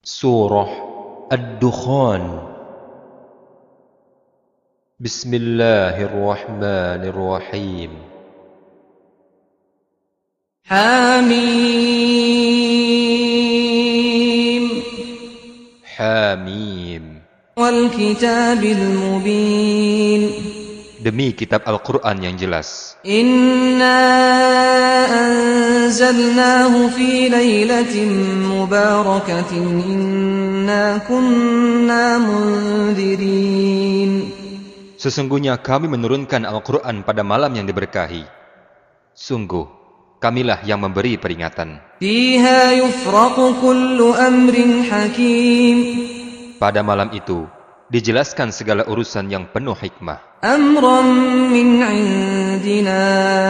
Surah Ad-Dukhan. Bismillahirrahmanirrahim. Hamim. Hamim. Wal kitabil mubin. Demi kitab Al-Quran yang jelas. Inna anzalnahu fi laylatin mubarakatin inna kunna munzirin. Sesungguhnya kami menurunkan Al-Quran pada malam yang diberkahi. Sungguh, kamilah yang memberi peringatan. Fiha yufraqu kullu amrin hakim. Pada malam itu, dijelaskan segala urusan yang penuh hikmah. Amran min indina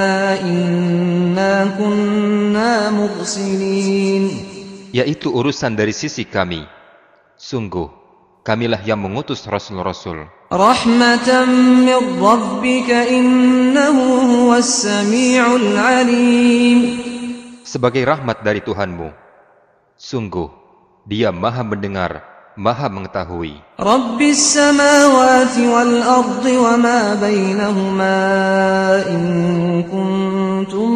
inna kunna mursilin. Yaitu urusan dari sisi kami. Sungguh, kamilah yang mengutus Rasul-Rasul. Rahmatan min rabbika innahu huwas sami'ul alim. Sebagai rahmat dari Tuhanmu. Sungguh, Dia Maha mendengar, Maha mengetahui. Rabbis samawati wal ardi wa ma bainahuma in kuntum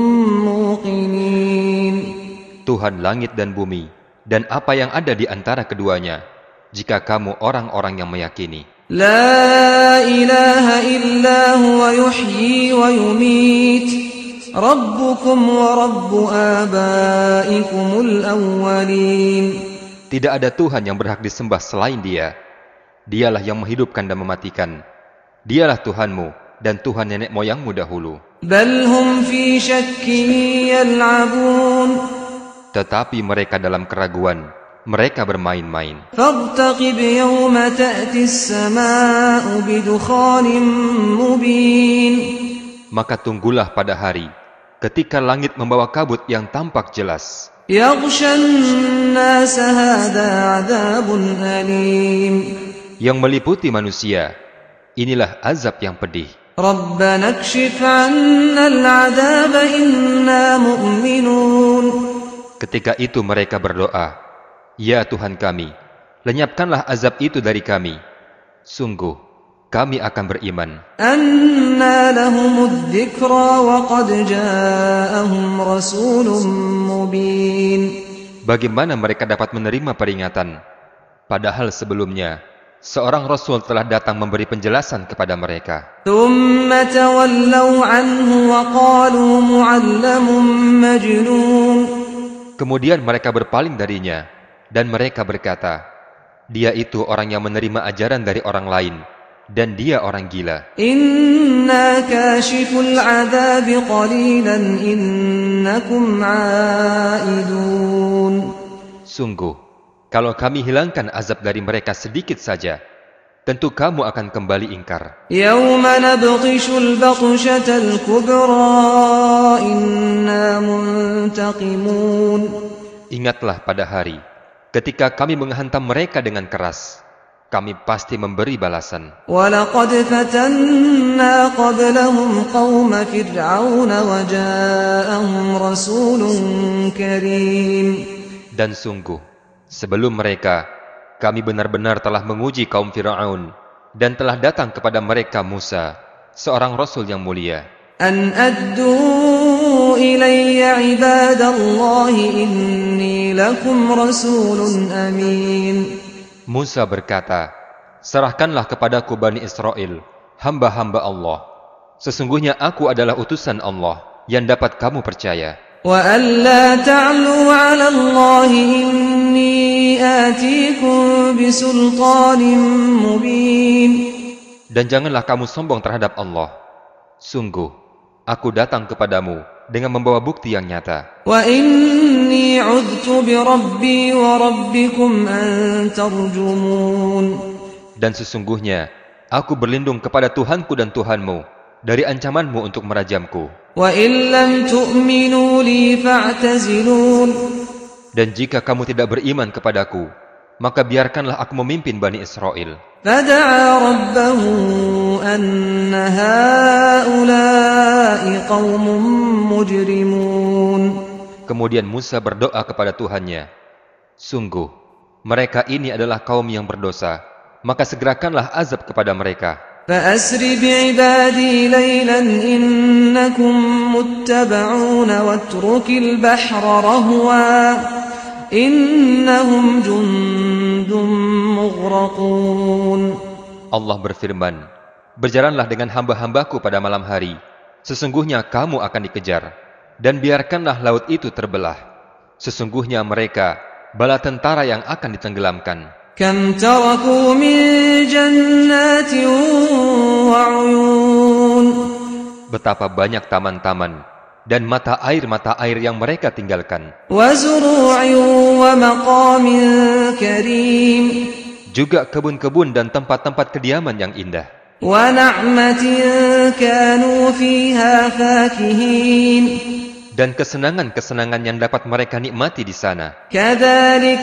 muqinin. Tuhan langit dan bumi, dan apa yang ada di antara keduanya, jika kamu orang-orang yang meyakini. La ilaha illa huwa yuhyi wa yumit. Rabbukum wa rabbu abaikumul awwalin. Tidak ada Tuhan yang berhak disembah selain Dia. Dialah yang menghidupkan dan mematikan. Dialah Tuhanmu dan Tuhan nenek moyangmu dahulu. Bal hum fi syakkin yal'abun. Tetapi mereka dalam keraguan, mereka bermain-main. Fartaqib yawma ta'ti as-samaa'u bidukhanin mubin. Maka tunggulah pada hari ketika langit membawa kabut yang tampak jelas. Yaghshan nas hadha 'adzabun alim. Yang meliputi manusia, inilah azab yang pedih. Rabbana kshif 'anna al-'adzaba inna mu'minun. Ketika itu mereka berdoa, "Ya Tuhan kami, lenyapkanlah azab itu dari kami. Sungguh, kami akan beriman." Anna lahumudz dzikra wa qad ja'ahum rasulun mubin. Bagaimana mereka dapat menerima peringatan, padahal sebelumnya seorang rasul telah datang memberi penjelasan kepada mereka. Thumma tawallaw anhu wa qalu mu'allamun majnun. Kemudian mereka berpaling darinya, dan mereka berkata, "Dia itu orang yang menerima ajaran dari orang lain, dan dia orang gila." Inna kashiful 'adzabi qalilan innakum 'aidun. Sungguh, kalau kami hilangkan azab dari mereka sedikit saja, tentu kamu akan kembali ingkar. Yawma nabtishul batshatal kubra inna muntaqimun. Ingatlah pada hari ketika kami menghantam mereka dengan keras, kami pasti memberi balasan. Walaqad fatanna qablahum qauma fir'aun wa ja'ahum rasulun karim. Dan sungguh, sebelum mereka, kami benar-benar telah menguji kaum Fir'aun, dan telah datang kepada mereka Musa, seorang Rasul yang mulia. An addu ilayya ibadallahi inni lakum rasulun amin. Musa berkata, "Serahkanlah kepadaku Bani Israel, hamba-hamba Allah. Sesungguhnya aku adalah utusan Allah yang dapat kamu percaya. Wa alla ta'lu 'ala Allahi inni atikum bisultanin mubin. Dan janganlah kamu sombong terhadap Allah. Sungguh, aku datang kepadamu dengan membawa bukti yang nyata. Wa inni 'udhtu bi rabbi wa rabbikum an tarjumun. Dan sesungguhnya, aku berlindung kepada Tuhanku dan Tuhanmu dari ancamanmu untuk merajamku. Wa illam tu'minu li fa'tazilun. Dan jika kamu tidak beriman kepadaku, maka biarkanlah aku memimpin Bani Israel." Fada'a rabbahu anna ha'ula'i qaumun mujrimun. Kemudian Musa berdoa kepada Tuhannya, "Sungguh, mereka ini adalah kaum yang berdosa, maka segerakanlah azab kepada mereka. فأسر بعبادي ليلا إنكم متبعون واترك البحر رهوا إنهم جند مغرقون. Allah berfirman, berjalanlah dengan hamba-hambaku pada malam hari, sesungguhnya kamu akan dikejar, dan biarkanlah laut itu terbelah, sesungguhnya mereka bala tentara yang akan ditenggelamkan. كم تركوا من جنات وعيون. Betapa banyak taman-taman dan mata air yang mereka tinggalkan. وزروع ومقام كريم. Juga kebun-kebun dan tempat-tempat kediaman yang indah. ونعمة كانوا فيها فاكهين. Dan kesenangan-kesenangan yang dapat mereka nikmati di sana. كذلك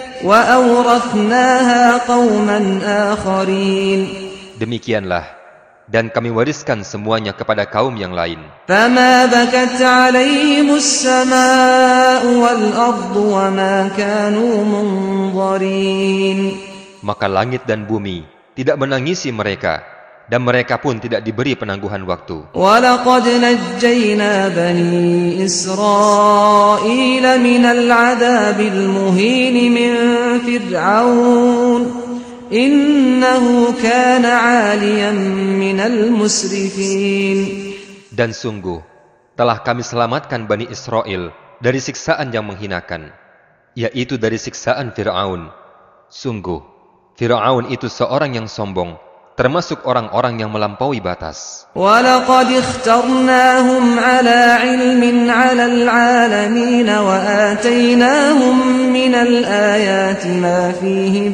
وأورثناها قوما آخرين. Demikianlah, dan kami wariskan semuanya kepada kaum yang lain. فما بكت عليهم السماء والأرض وما كانوا منظرين. Maka langit dan bumi tidak menangisi mereka, dan mereka pun tidak diberi penangguhan waktu. وَلَقَدْ نَجَّيْنَا بَنِي إِسْرَائِيلَ مِنَ الْعَذَابِ الْمُهِينِ مِنْ فِرْعَوْنَ إِنَّهُ كَانَ عَالِيًا مِنَ الْمُسْرِفِينَ. Dan sungguh, telah kami selamatkan Bani Israel dari siksaan yang menghinakan, yaitu dari siksaan Fir'aun. Sungguh, Fir'aun itu seorang yang sombong, termasuk orang-orang yang melampaui batas. وَلَقَدِ اخْتَرْنَاهُمْ عَلَى عِلْمٍ عَلَى الْعَالَمِينَ وَآتَيْنَاهُمْ مِنَ الْآيَاتِ مَا فِيهِ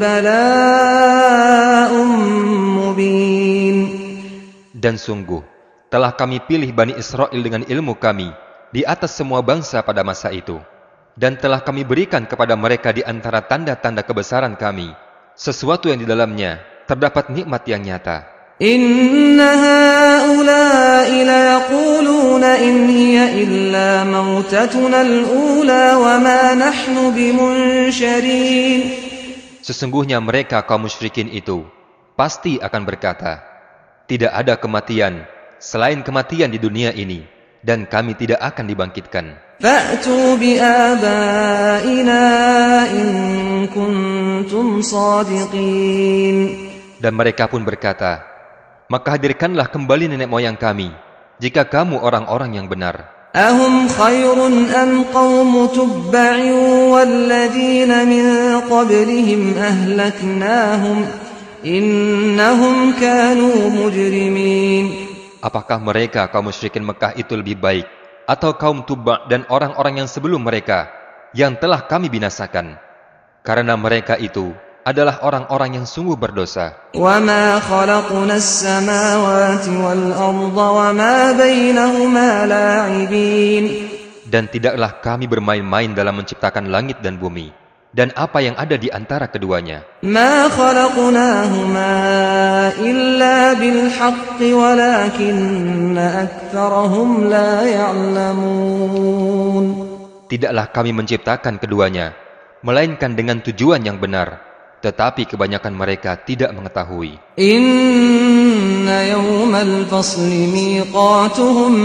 بَلَاءٌ مُبِينٌ. Dan sungguh, telah kami pilih Bani Israel dengan ilmu kami di atas semua bangsa pada masa itu. Dan telah kami berikan kepada mereka di antara tanda-tanda kebesaran kami sesuatu yang di dalamnya terdapat nikmat yang nyata. Inna haula'i la yaquluna in hiya illa mautatuna al-ula wa ma nahnu bimunsharin. Sesungguhnya mereka kaum musyrikin itu pasti akan berkata, tidak ada kematian selain kematian di dunia ini, dan kami tidak akan dibangkitkan. Fa'tu bi abaina in kuntum sadiqin. Dan mereka pun berkata, maka hadirkanlah kembali nenek moyang kami, jika kamu orang-orang yang benar. Ahum khairun am qawmu tubba'in walladhina min qablihim ahlaknahum innahum kanu mujrimin. Apakah mereka kaum musyrikin Mekah itu lebih baik, atau kaum Tubba' dan orang-orang yang sebelum mereka yang telah kami binasakan? Karena mereka itu adalah orang-orang yang sungguh berdosa. وَمَا خَلَقْنَا السَّمَاوَاتِ وَالْأَرْضَ وَمَا بَيْنَهُمَا لَاعِبِينَ. Dan tidaklah kami bermain-main dalam menciptakan langit dan bumi, dan apa yang ada di antara keduanya. مَا خَلَقْنَاهُمَا إِلَّا بِالْحَقِّ وَلَكِنَّ أَكْثَرَهُمْ لَا يَعْلَمُونَ. Tidaklah kami menciptakan keduanya, melainkan dengan tujuan yang benar, tetapi kebanyakan mereka tidak mengetahui. Inna yawmal fasli miqatuhum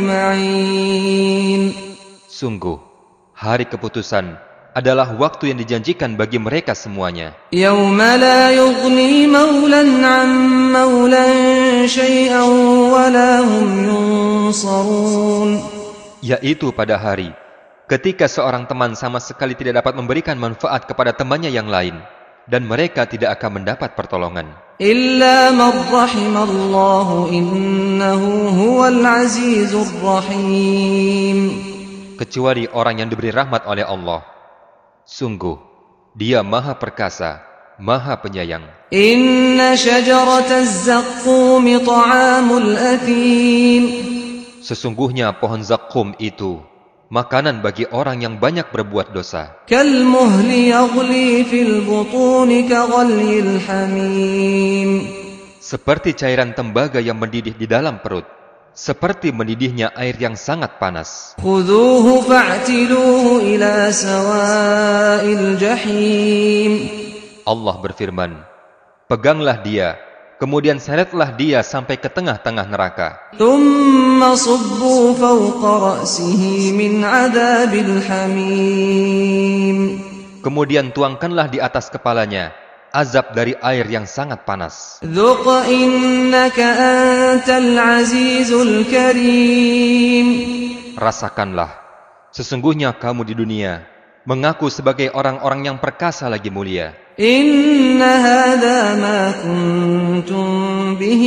ajma'in. Sungguh, hari keputusan adalah waktu yang dijanjikan bagi mereka semuanya. Yawma la yughni maulan 'an maulan syai'an wa la hum yunsarun. Yaitu pada hari ketika seorang teman sama sekali tidak dapat memberikan manfaat kepada temannya yang lain, dan mereka tidak akan mendapat pertolongan. Illa man rahimallahu innahu huwal azizur rahim. Kecuali orang yang diberi rahmat oleh Allah. Sungguh, Dia Maha Perkasa, Maha Penyayang. Inna syajarataz zaqqum ta'amul athim. Sesungguhnya pohon zaqqum itu makanan bagi orang yang banyak berbuat dosa. Kalmuhli yaghli fil butuni kaghalyil hamim. Seperti cairan tembaga yang mendidih di dalam perut, seperti mendidihnya air yang sangat panas. خذوه فاعتلوه إلى سواء الجحيم. Allah berfirman, peganglah dia, kemudian seretlah dia sampai ke tengah-tengah neraka. ثم صبوا فوق رأسه من عذاب الحميم. Kemudian tuangkanlah di atas kepalanya azab dari air yang sangat panas. ذق إنك أنت العزيز الكريم. Rasakanlah, sesungguhnya kamu di dunia mengaku sebagai orang-orang yang perkasa lagi mulia. إن هذا ما كنتم به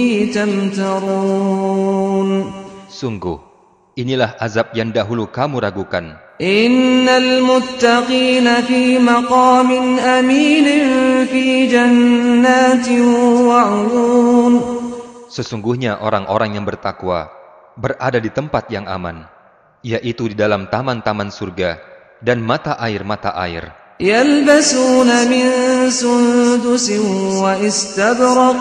تمترون. Sungguh, inilah azab yang dahulu kamu ragukan. إن المتقين في مقام أمين في جنات وعيون. Sesungguhnya orang-orang yang bertakwa berada di tempat yang aman, yaitu di dalam taman-taman surga dan mata air. يلبسون من سندس واستبرق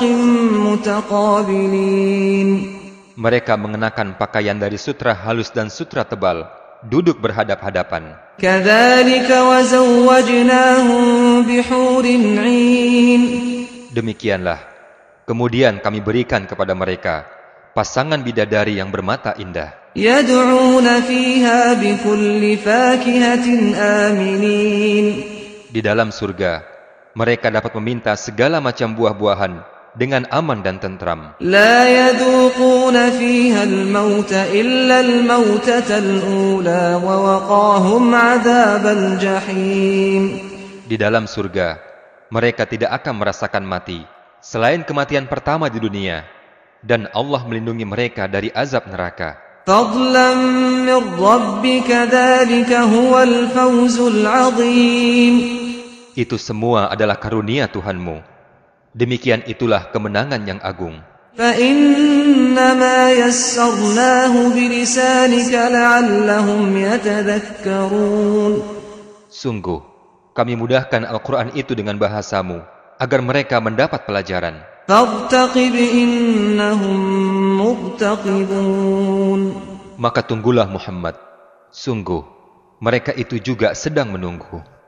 متقابلين. Mereka mengenakan pakaian dari sutra halus dan sutra tebal, duduk berhadap-hadapan. كذلك وزوجناهم بحور عين. Demikianlah, kemudian kami berikan kepada mereka pasangan bidadari yang bermata indah. يدعون فيها بكل فاكهة آمنين. Di dalam surga, mereka dapat meminta segala macam buah-buahan dengan aman dan tentram. لا يذوقون فيها الموت إلا الموتة الأولى ووقاهم عذاب الجحيم. Di dalam surga, mereka tidak akan merasakan mati selain kematian pertama di dunia, dan Allah melindungi mereka dari azab neraka. فضلا من ربك ذلك هو الفوز العظيم. Itu semua adalah karunia Tuhanmu. Demikian itulah kemenangan yang agung. فإنما يسرناه بلسانك لعلهم يتذكرون. Sungguh, kami mudahkan Al-Quran itu dengan bahasamu, agar mereka mendapat pelajaran. فارتقب إنهم مرتقبون. Maka tunggulah Muhammad. Sungguh, mereka itu juga sedang menunggu.